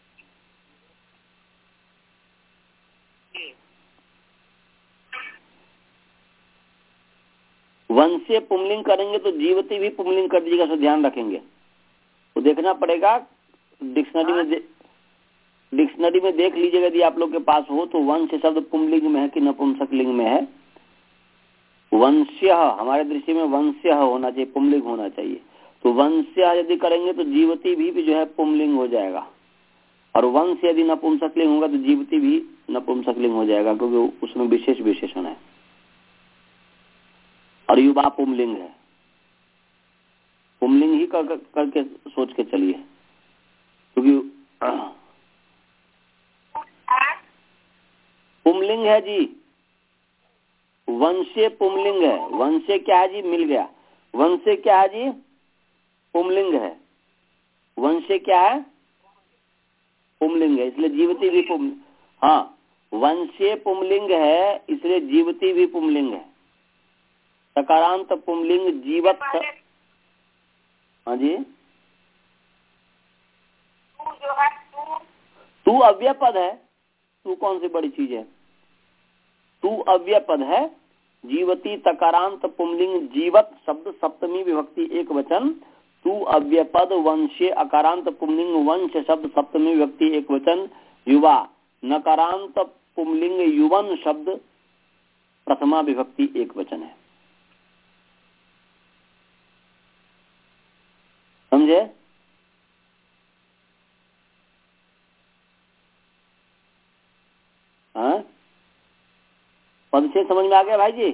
वंशीय पुंलिंग करेंगे तो जीवती भी पुंलिंग कर दीजिएगा, सो ध्यान रखेंगे। तो देखना पड़ेगा डिक्शनरी में, दे, डिक्शनरी में देख लीजिएगा यदि आप लोग के पास हो तो वंश शब्द पुंलिंग में है कि नपुंसकलिंग में है। वंश्य हमारे दृष्टि में वंश्य होना चाहिए, पुंलिंग होना चाहिए। तो वंश्य यदि करेंगे तो जीवती भी, भी जो है पुंलिंग हो जाएगा, और वंश यदि नपुंसकलिंग होगा तो जीवती भी नपुंसकलिंग हो जाएगा, क्योंकि उसमें विशेष विशेषण है। और युवा पुंलिंग है, पुंलिंग ही कर, करके सोच के चलिए, क्योंकि पुंलिंग है जी, वंशे पुंलिंग है। वंशे क्या है जी? मिल गया। वंशे क्या है जी? पुंलिंग है। वंशे क्या है? पुंलिंग है, इसलिए जीवती भी पुंलिंग। हाँ, वंशे पुंलिंग है इसलिए जीवती भी पुंलिंग है। सकारांत पुंलिंग जीवत। हाँ जी, तू जो है तू तू अव्यय पद है। तू कौन सी बड़ी चीज है? तू अव्यय पद है। जीवती तकारांत पुंलिंग जीवत शब्द सप्तमी विभक्ति एक वचन। तू अव्यय पद वंशे अकारांत पुंलिंग वंश शब्द सप्तमी विभक्ति एक वचन। युवा नकारांत पुंलिंग युवन शब्द प्रथमा विभक्ति एक वचन है। समझे? हाँ, पदच्छेद समझ में आ गया भाई जी?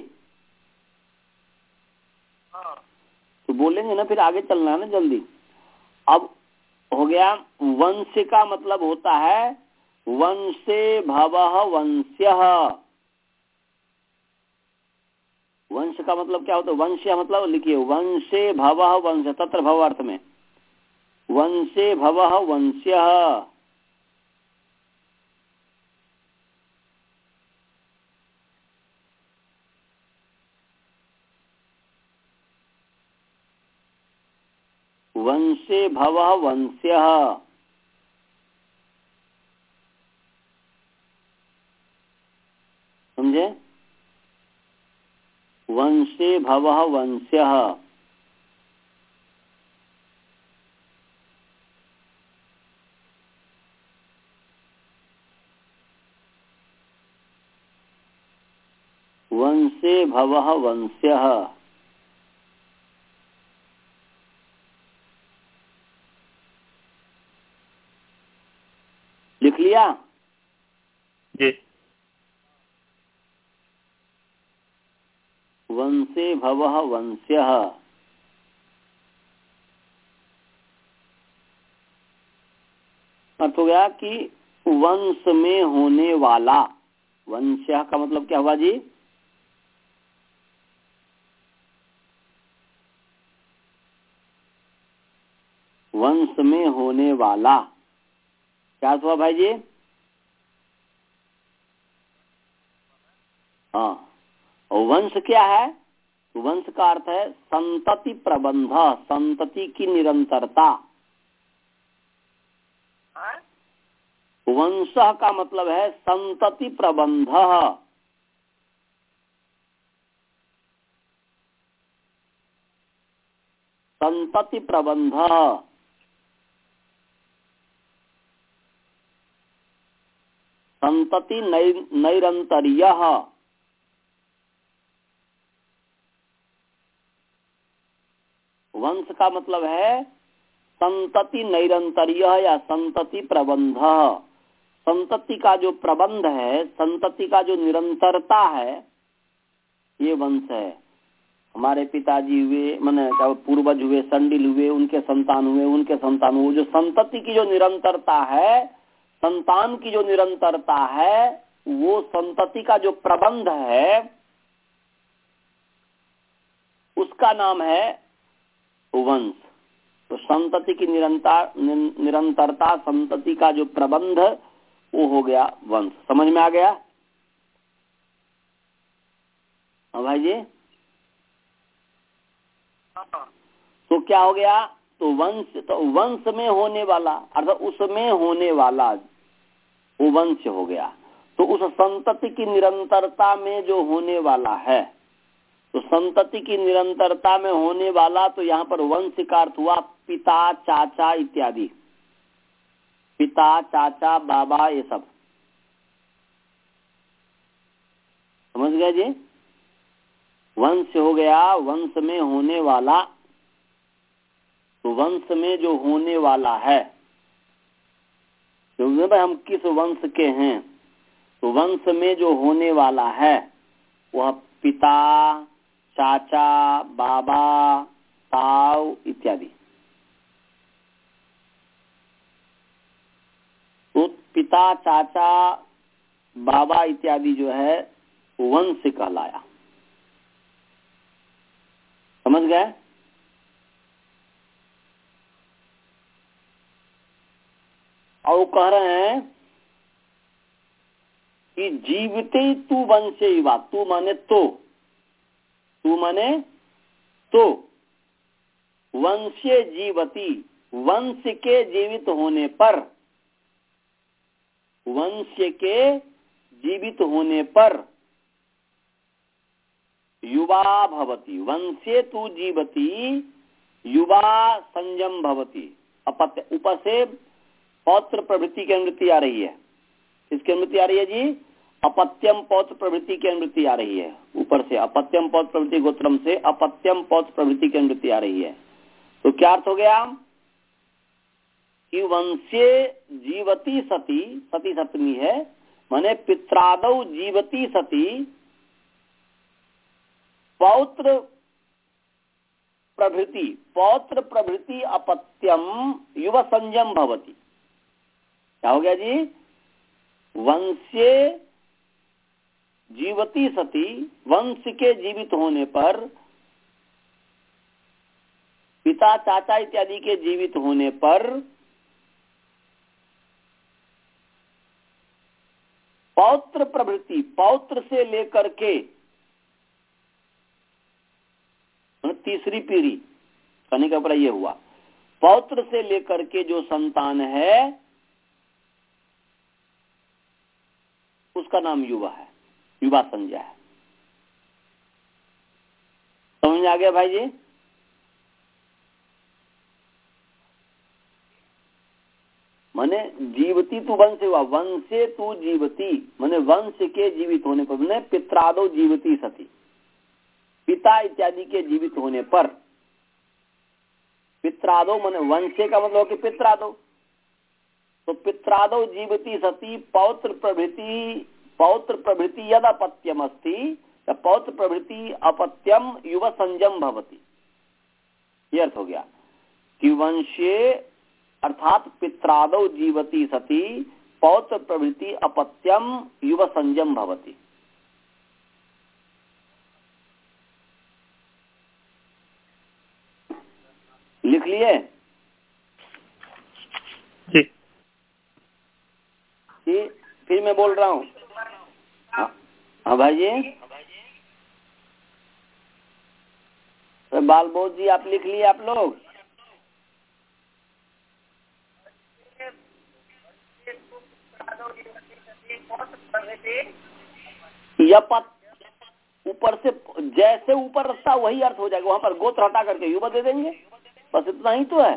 हाँ तो बोलेंगे ना, फिर आगे चलना है ना जल्दी। अब हो गया, वंश का मतलब होता है वंशे भवः वंश्यः। वंश का मतलब क्या होता है? वंश मतलब लिखिए, वंशे भवः वंश, तत्र भव अर्थ में वंशे भवः वंश्यः। वंशे भवः वंश्यः। समझे? वंशे भवः वंश्यः। वंशे भवः वंश्यः। लिख लिया जी। वंशे भवः वंश्यः। अर्थ हो गया कि वंश में होने वाला। वंश्यः का मतलब क्या हुआ जी? वंश में होने वाला। क्या हुआ भाई जी? हाँ, और वंश क्या है? वंश का अर्थ है संतति प्रबंध, संतति की निरंतरता। वंश का मतलब है संतति प्रबंध। संतति प्रबंध, संतति नैरंतर्य। वंश का मतलब है संतति नैरंतर्य या संतति प्रबंध। संतति का जो प्रबंध है, संतति का जो निरंतरता है, ये वंश है। हमारे पिताजी हुए, माने पूर्वज हुए, संडिल हुए, उनके संतान हुए, उनके संतान हुए। जो संतति की जो निरंतरता है, संतान की जो निरंतरता है, वो संतति का जो प्रबंध है, उसका नाम है वंश। तो संतति की निरंतर निरंतरता, संतति का जो प्रबंध, वो हो गया वंश। समझ में आ गया? हाँ भाई जी, तो क्या हो गया, तो वंश, तो वंश में होने वाला अर्थात उसमें होने वाला वो वंश हो गया। तो उस संतति की निरंतरता में जो होने वाला है, तो संतति की निरंतरता में होने वाला, तो यहाँ पर वंश का अर्थ हुआ पिता, चाचा इत्यादि, पिता, चाचा, बाबा, ये सब समझ गए जी। वंश हो गया वंश में होने वाला, तो वंश में जो होने वाला है, तो भाई हम किस वंश के हैं, तो वंश में जो होने वाला है वह पिता, चाचा, बाबा, ताऊ इत्यादि। तो पिता, चाचा, बाबा इत्यादि जो है वंश कहलाया। समझ गए। और कह रहे हैं कि जीवते तू वंशे युवा, तू माने तो, तू माने तो, वंशे जीवती, वंश के जीवित होने पर, वंश के जीवित होने पर, युवा भवति, वंशे तू जीवती युवा संयम भवति। अपत्य ऊपर से पौत्र प्रवृत्ति की अनुवृत्ति आ रही है। किसकी अनुवृत्ति आ रही है जी, अपत्यम पौत्र प्रवृत्ति की अनुवृत्ति आ रही है। ऊपर से अपत्यम पौत्र प्रवृत्ति गोत्रम से अपत्यम पौत्र प्रवृत्ति की अनुवृत्ति आ रही है। तो क्या अर्थ हो गया कि वंशे जीवती सती, सती सप्तमी है, माने पित्रादौ जीवती सती पौत्र प्रभृति, पौत्र प्रभृति अपत्यम युव संयम भवति। क्या हो गया जी, वंशे जीवती सती, वंश के जीवित होने पर, पिता, चाचा इत्यादि के जीवित होने पर, पौत्र प्रभृति, पौत्र से लेकर के तीसरी पीढ़ी, कहने का ये हुआ, पौत्र से लेकर के जो संतान है उसका नाम युवा है, युवा संज्ञा है। समझ आ गया भाई जी। माने जीवती तू वंश हुआ, वंशे तू जीवती, माने वंश के जीवित होने पर, माने पित्रादो जीवती सती, पिता इत्यादि के जीवित होने पर, पित्रादो माने वंशे का मतलब कि पित्रादो, तो पित्रादो जीवती सती पौत्र प्रभृति, पौत्र प्रभृति यद अपत्यम अस्ति, पौत्र प्रभृति अपत्यम युव संयम भवति। ये अर्थ हो गया कि वंशे अर्थात पित्रादो जीवती सती पौत्र प्रभृति अपत्यम युव संयम भवति। लिख लिए जी। जी फिर मैं बोल रहा हूँ। हाँ भाई जी, तो बाल बोध जी आप लिख लिए आप लोग। यपत ऊपर से जैसे ऊपर रखता वही अर्थ हो जाएगा, वहां पर गोत्र हटा करके युवा दे देंगे, बस इतना ही तो है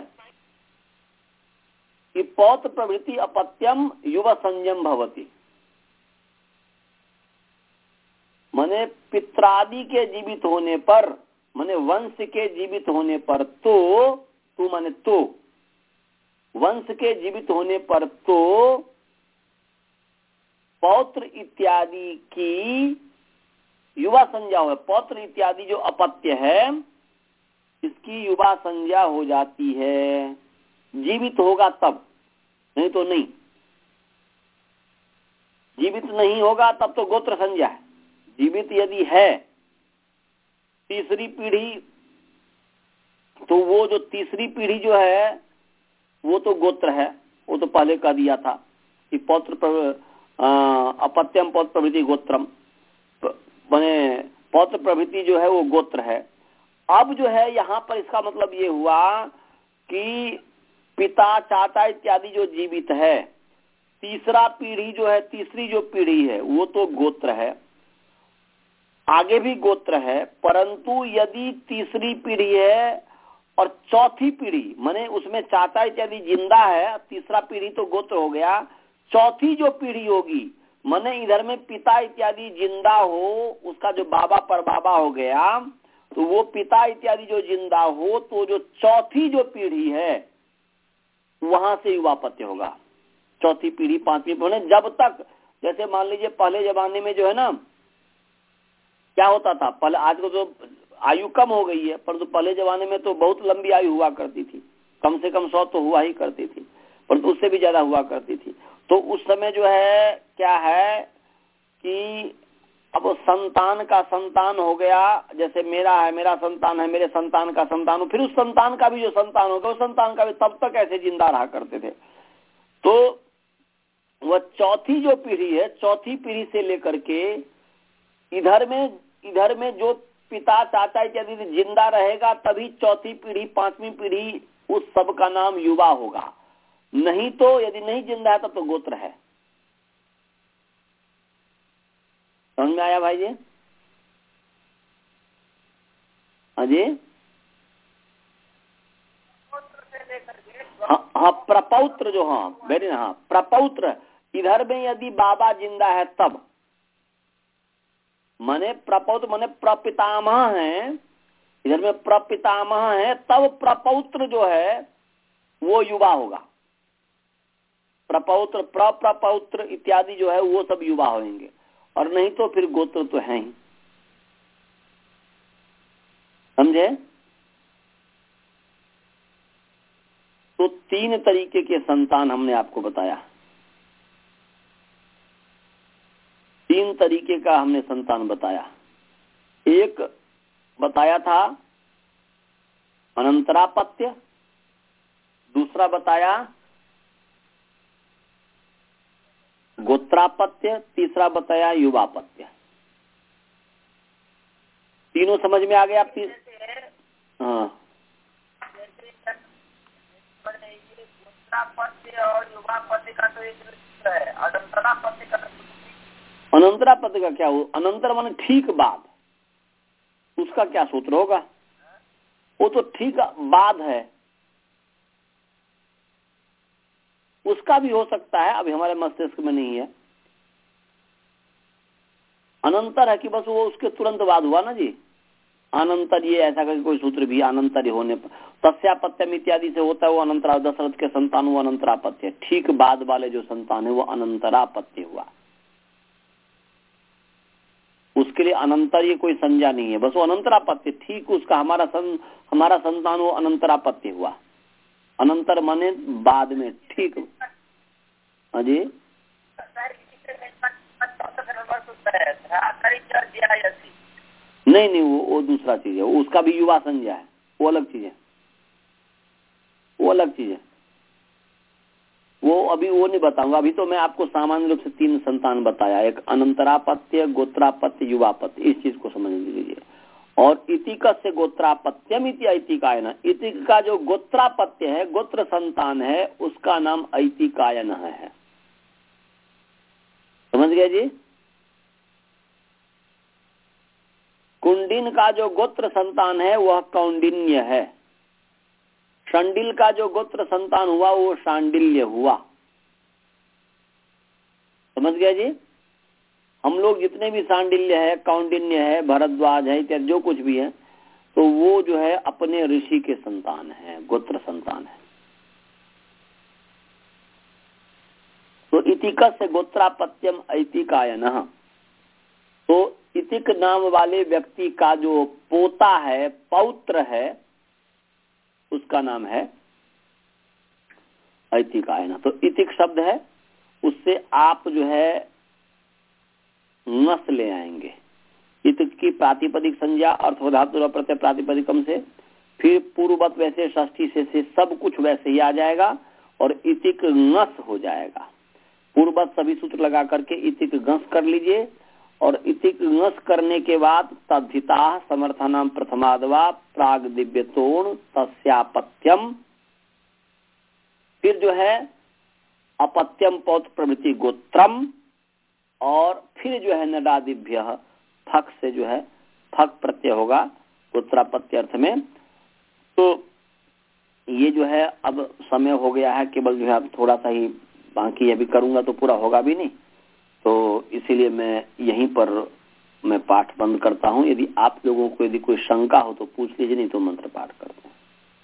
कि पौत्र प्रवृत्ति अपत्यम युवा संयम भवति। माने पित्रादि के जीवित होने पर, माने वंश के जीवित होने पर, तो तू माने तो वंश के जीवित होने पर, तो पौत्र इत्यादि की युवा संज्ञा हो, पौत्र इत्यादि जो अपत्य है इसकी युवा संज्ञा हो जाती है। जीवित होगा तब, नहीं तो नहीं। जीवित नहीं होगा तब तो गोत्र संज्ञा है। जीवित यदि है तीसरी पीढ़ी, तो वो जो तीसरी पीढ़ी जो है वो तो गोत्र है, वो तो पहले कह दिया था कि पौत्र अपत्यम पौत्र प्रभृति गोत्रम, माने पौत्र प्रभृति जो है वो गोत्र है। अब जो है यहाँ पर इसका मतलब ये हुआ कि पिता चाचा इत्यादि जो जीवित है, तीसरा पीढ़ी जो है, तीसरी जो पीढ़ी है वो तो गोत्र है, आगे भी गोत्र है, परंतु यदि तीसरी पीढ़ी है और चौथी पीढ़ी माने उसमें चाचा इत्यादि जिंदा है, तीसरा पीढ़ी तो गोत्र हो गया, चौथी जो पीढ़ी होगी माने इधर में पिता इत्यादि जिंदा हो, उसका जो बाबा पर बाबा हो गया, तो वो पिता इत्यादि जो जिंदा हो तो जो चौथी जो पीढ़ी है वहां से युवापत्य होगा। चौथी पीढ़ी पांचवी पीढ़ी, जब तक जैसे मान लीजिए पहले जमाने में जो है ना क्या होता था, पहले आज को तो आयु कम हो गई है, परंतु तो पहले जमाने में तो बहुत लंबी आयु हुआ करती थी, कम से कम सौ तो हुआ ही करती थी, परंतु तो उससे भी ज्यादा हुआ करती थी। तो उस समय जो है क्या है कि अब संतान का संतान हो गया, जैसे मेरा है, मेरा संतान है, मेरे संतान का संतान हो, फिर उस संतान का भी जो संतान होगा उस संतान का भी तब तक ऐसे जिंदा रहा करते थे। तो वह चौथी जो पीढ़ी है, चौथी पीढ़ी से लेकर के इधर में इधर में जो पिता चाचा इत्यादि जिंदा रहेगा तभी चौथी पीढ़ी पांचवी पीढ़ी उस सब का नाम युवा होगा, नहीं तो यदि नहीं जिंदा है तब तो गोत्र है। समझ में आया भाई जी? अजय हाँ हाँ प्रपौत्र जो, हाँ वेरी हाँ प्रपौत्र, इधर में यदि बाबा जिंदा है तब माने प्रपौत्र माने प्रपितामह है, इधर में प्रपितामह है तब प्रपौत्र जो है वो युवा होगा। प्रपौत्र प्रप्रपौत्र इत्यादि जो है वो सब युवा होंगे, और नहीं तो फिर गोत्र तो है ही। समझे? तो तीन तरीके के संतान हमने आपको बताया, तीन तरीके का हमने संतान बताया। एक बताया था अनंतरापत्य, दूसरा बताया गोत्रापत्य, तीसरा बताया युवापत्य। तीनों समझ में आ गए आप? तीन हाँ गोत्रापत्य और युवापत्य का तो एक है, अनंतरापत्य का अनंतरापत्य का क्या हो? अनंतर माने ठीक बाद, उसका क्या सूत्र होगा? वो तो ठीक बाद है, उसका भी हो सकता है, अभी हमारे मस्तिष्क में नहीं है। अनंतर है कि बस वो उसके तुरंत बाद हुआ ना जी, अनंतर ये ऐसा करके कोई सूत्र भी अनंतर होने पर तस्यापत्यम इत्यादि से होता है, वो अनंतरा, दशरथ के संतान वो अनंतरापत्य, ठीक बाद वाले जो संतान है वो अनंतरापत्य हुआ। उसके लिए अनंतर ये कोई संज्ञा नहीं है, बस वो अनंतरापत्य, ठीक उसका हमारा सं, हमारा संतान वो अनंतरापत्य हुआ। अनंतर माने बाद में, ठीक। अजी नहीं नहीं वो वो दूसरा चीज है, उसका भी युवा संज्ञा है, वो अलग चीज है, वो अलग चीज है, वो अभी वो नहीं बताऊंगा। अभी तो मैं आपको सामान्य रूप से तीन संतान बताया, एक अनंतरापत्य, गोत्रापत्य, युवापत्य, इस चीज को समझ लीजिए। और इतिक से गोत्रापत्यम इति ऐतिकायन, इतिक का जो गोत्रापत्य है, गोत्र संतान है, उसका नाम ऐतिकायन है। समझ गए जी? कुंडिन का जो गोत्र संतान है वह कौंडिन्य है, शांडिल का जो गोत्र संतान हुआ वो शांडिल्य हुआ। समझ गया जी? हम लोग जितने भी शांडिल्य है, कौंडिन्य है, भरद्वाज है इत्यादि जो कुछ भी है, तो वो जो है अपने ऋषि के संतान है, गोत्र संतान है। तो इतिक से गोत्रापत्यम ऐतिकायन, तो इतिक नाम वाले व्यक्ति का जो पोता है, पौत्र है, उसका नाम है ऐतिकायन। तो इतिक शब्द है, उससे आप जो है नस ले आएंगे। इतिक की प्रातिपदिक संज्ञा अर्थधातु प्रत्यय प्रातिपदिकम से, फिर पूर्ववत वैसे षष्ठी से, से सब कुछ वैसे ही आ जाएगा और इतिक नस हो जाएगा। पूर्ववत सभी सूत्र लगा करके इतिक गंस कर लीजिए और इति नस करने के बाद तद्धिता समर्थनम प्रथमादवा प्राग दिव्यतोण तस्यापत्यम, फिर जो है अपत्यम पौत्र प्रवृत्ति गोत्रम, और फिर जो है नडादिभ्य फक से जो है फक प्रत्यय होगा गोत्रापत्य अर्थ में। तो ये जो है अब समय हो गया है, केवल जो है अब थोड़ा सा ही बाकी है, अभी करूंगा तो पूरा होगा भी नहीं, तो इसीलिए मैं यहीं पर मैं पाठ बंद करता हूँ। यदि आप लोगों को यदि कोई शंका हो तो पूछ लीजिए, नहीं तो मंत्र पाठ करते हैं।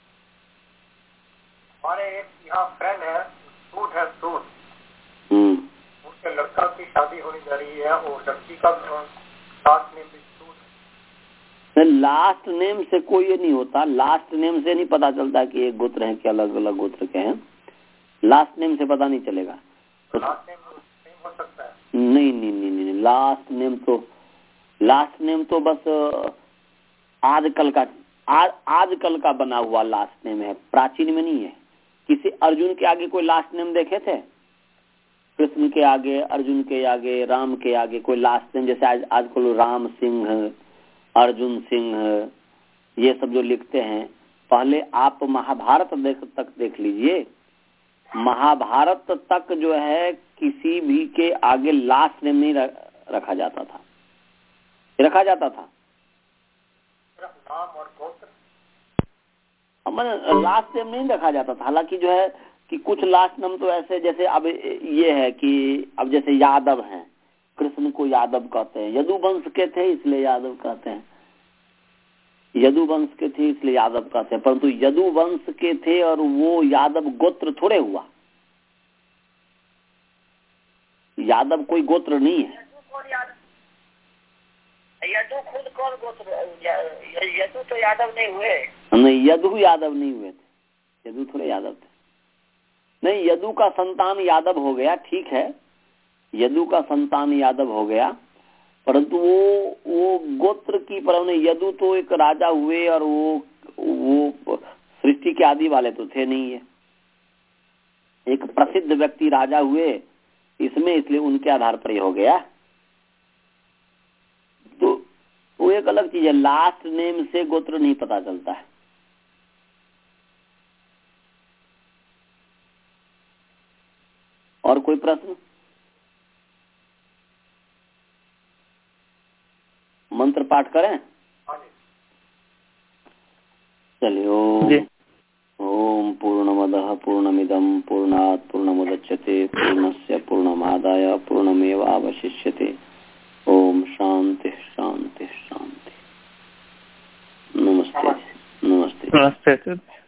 हमारे एक यहाँ फ्रेंड है, सूट है सूट, हम्म, उसके लड़का की शादी होने जा रही है और लड़की का लास्ट नेम भी सूट। लास्ट नेम से कोई ये नहीं होता, लास्ट नेम से नहीं पता चलता कि एक गोत्र है कि अलग अलग गोत्र के हैं, लास्ट नेम से पता नहीं चलेगा। तो लास्ट नेम हो सकता है? नहीं नहीं नहीं नहीं, लास्ट नेम तो लास्ट नेम तो बस आजकल का आज आजकल का बना हुआ लास्ट नेम है, प्राचीन में नहीं है। किसी अर्जुन के आगे कोई लास्ट नेम देखे थे? कृष्ण के आगे, अर्जुन के आगे, राम के आगे कोई लास्ट नेम, जैसे आज आजकल राम सिंह, अर्जुन सिंह, ये सब जो लिखते हैं, पहले आप महाभारत देख तक देख लीजिए, महाभारत तक जो है किसी भी के आगे लास्ट नेम नहीं रखा जाता था, रखा जाता था नाम और गोत्र, लास्ट नेम नहीं रखा जाता था। हालांकि जो है कि कुछ लास्ट नेम तो ऐसे, जैसे अब ये है कि अब जैसे यादव हैं, कृष्ण को यादव कहते हैं, यदुवंश के थे इसलिए यादव कहते हैं, यदुवंश के थे इसलिए यादव कहते हैं, परंतु यदुवंश के थे और वो यादव गोत्र थोड़े हुआ, यादव कोई गोत्र नहीं है। यदु खुद कौन गोत्र? यदु तो यादव नहीं हुए। नहीं, यदु यादव नहीं हुए थे, यदु थोड़े यादव थे। नहीं, यदु का संतान यादव हो गया, ठीक है, यदु का संतान यादव हो गया, परंतु वो वो गोत्र की पर यदु तो एक राजा हुए और वो वो सृष्टि के आदि वाले तो थे नहीं है, एक प्रसिद्ध व्यक्ति राजा हुए इसमें, इसलिए उनके आधार पर ही हो गया। तो वो एक अलग चीज है, लास्ट नेम से गोत्र नहीं पता चलता है। और कोई प्रश्न? मंत्र पाठ करें? चलिए, ओम ओम पूर्णमदः पूर्णमिदं पूर्णात् पूर्णमुदच्यते पूर्णस्य पूर्णमादाय पूर्णमेवावशिष्यते। ओम शांति शांति शांति। नमस्ते नमस्ते नमस्ते।